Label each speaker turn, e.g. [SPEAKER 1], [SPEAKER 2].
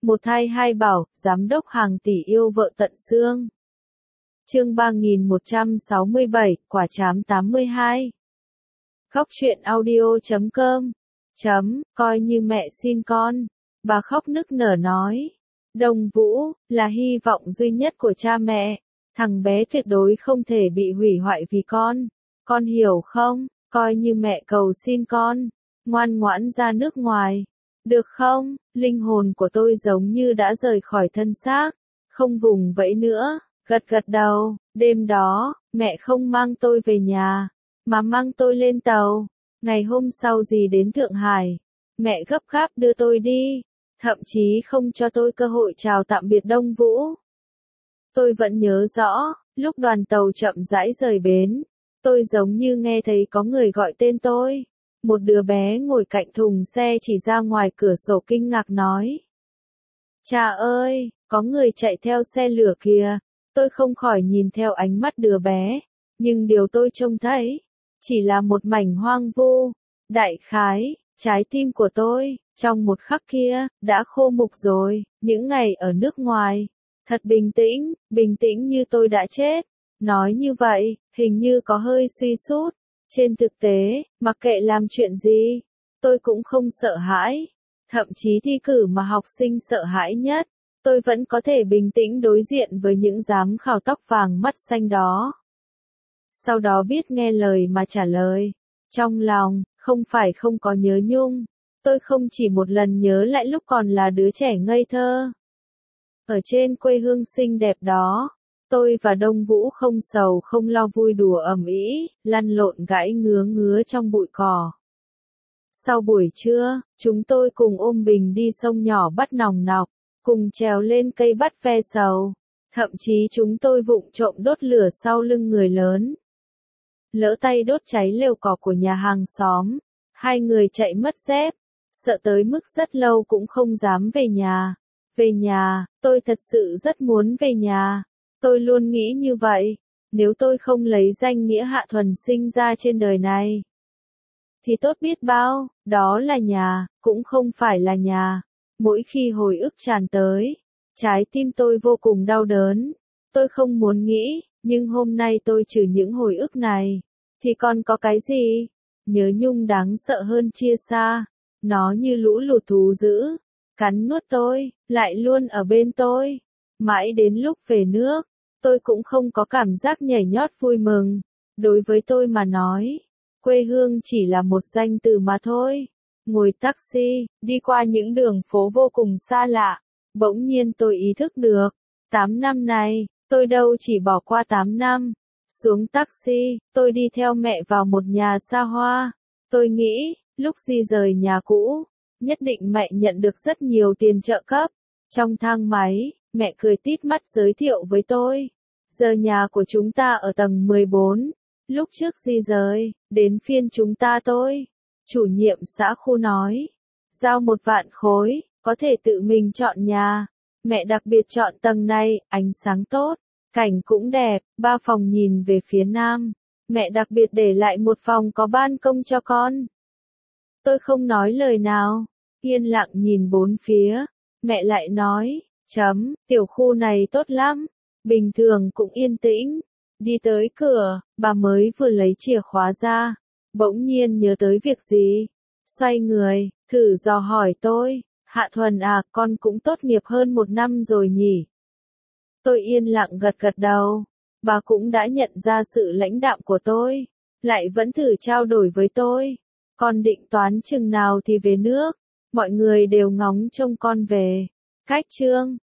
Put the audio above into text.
[SPEAKER 1] Một thai hai bảo, giám đốc hàng tỷ yêu vợ tận xương. Chương 3167, quả trám 82. Khóc chuyện audio.com. Coi như mẹ xin con. Bà khóc nức nở nói. Đông Vũ, là hy vọng duy nhất của cha mẹ. Thằng bé tuyệt đối không thể bị hủy hoại vì con. Con hiểu không? Coi như mẹ cầu xin con. Ngoan ngoãn ra nước ngoài. Được không? Linh hồn của tôi giống như đã rời khỏi thân xác. Không vùng vẫy nữa. Gật gật đầu. Đêm đó, mẹ không mang tôi về nhà, mà mang tôi lên tàu. Ngày hôm sau dì đến Thượng Hải. Mẹ gấp gáp đưa tôi đi. Thậm chí không cho tôi cơ hội chào tạm biệt Đông Vũ. Tôi vẫn nhớ rõ, lúc đoàn tàu chậm rãi rời bến, tôi giống như nghe thấy có người gọi tên tôi. Một đứa bé ngồi cạnh thùng xe chỉ ra ngoài cửa sổ kinh ngạc nói. Cha ơi, có người chạy theo xe lửa kìa. Tôi không khỏi nhìn theo ánh mắt đứa bé, nhưng điều tôi trông thấy, chỉ là một mảnh hoang vu. Đại khái, trái tim của tôi, trong một khắc kia, đã khô mục rồi. Những ngày ở nước ngoài, thật bình tĩnh như tôi đã chết. Nói như vậy, hình như có hơi suy sút. Trên thực tế, mặc kệ làm chuyện gì, tôi cũng không sợ hãi. Thậm chí thi cử mà học sinh sợ hãi nhất, tôi vẫn có thể bình tĩnh đối diện với những giám khảo tóc vàng mắt xanh đó. Sau đó biết nghe lời mà trả lời. Trong lòng, không phải không có nhớ nhung. Tôi không chỉ một lần nhớ lại lúc còn là đứa trẻ ngây thơ. Ở trên quê hương xinh đẹp đó, tôi và Đông Vũ không sầu không lo vui đùa ầm ĩ, lăn lộn gãi ngứa trong bụi cỏ. Sau buổi trưa, chúng tôi cùng ôm bình đi sông nhỏ bắt nòng nọc, cùng trèo lên cây bắt ve sầu. Thậm chí chúng tôi vụng trộm đốt lửa sau lưng người lớn. Lỡ tay đốt cháy lều cỏ của nhà hàng xóm. Hai người chạy mất dép, sợ tới mức rất lâu cũng không dám về nhà. Về nhà, tôi thật sự rất muốn về nhà. Tôi luôn nghĩ như vậy, nếu tôi không lấy danh nghĩa Hạ Thuần sinh ra trên đời này, thì tốt biết bao, đó là nhà, cũng không phải là nhà. Mỗi khi hồi ức tràn tới, trái tim tôi vô cùng đau đớn. Tôi không muốn nghĩ, nhưng hôm nay tôi trừ những hồi ức này, thì còn có cái gì? Nhớ nhung đáng sợ hơn chia xa. Nó như lũ lụt thú dữ, cắn nuốt tôi, lại luôn ở bên tôi. Mãi đến lúc về nước, tôi cũng không có cảm giác nhảy nhót vui mừng. Đối với tôi mà nói, quê hương chỉ là một danh từ mà thôi. Ngồi taxi, đi qua những đường phố vô cùng xa lạ. Bỗng nhiên tôi ý thức được, 8 năm này, tôi đâu chỉ bỏ qua 8 năm. Xuống taxi, tôi đi theo mẹ vào một nhà xa hoa. Tôi nghĩ, lúc di rời nhà cũ, nhất định mẹ nhận được rất nhiều tiền trợ cấp. Trong thang máy, mẹ cười tít mắt giới thiệu với tôi. Giờ nhà của chúng ta ở tầng 14. Lúc trước di rời, đến phiên chúng ta tôi. Chủ nhiệm xã khu nói. Giao 1 vạn khối, có thể tự mình chọn nhà. Mẹ đặc biệt chọn tầng này, ánh sáng tốt, cảnh cũng đẹp, 3 phòng nhìn về phía nam. Mẹ đặc biệt để lại 1 phòng có ban công cho con. Tôi không nói lời nào, yên lặng nhìn bốn phía. Mẹ lại nói, tiểu khu này tốt lắm, bình thường cũng yên tĩnh. Đi tới cửa, bà mới vừa lấy chìa khóa ra, bỗng nhiên nhớ tới việc gì. Xoay người, thử dò hỏi tôi, Hạ Thuần à, con cũng tốt nghiệp hơn 1 năm rồi nhỉ? Tôi yên lặng gật gật đầu. Bà cũng đã nhận ra sự lãnh đạm của tôi, lại vẫn thử trao đổi với tôi. Con định toán chừng nào thì về nước? Mọi người đều ngóng trông con về. Cách chương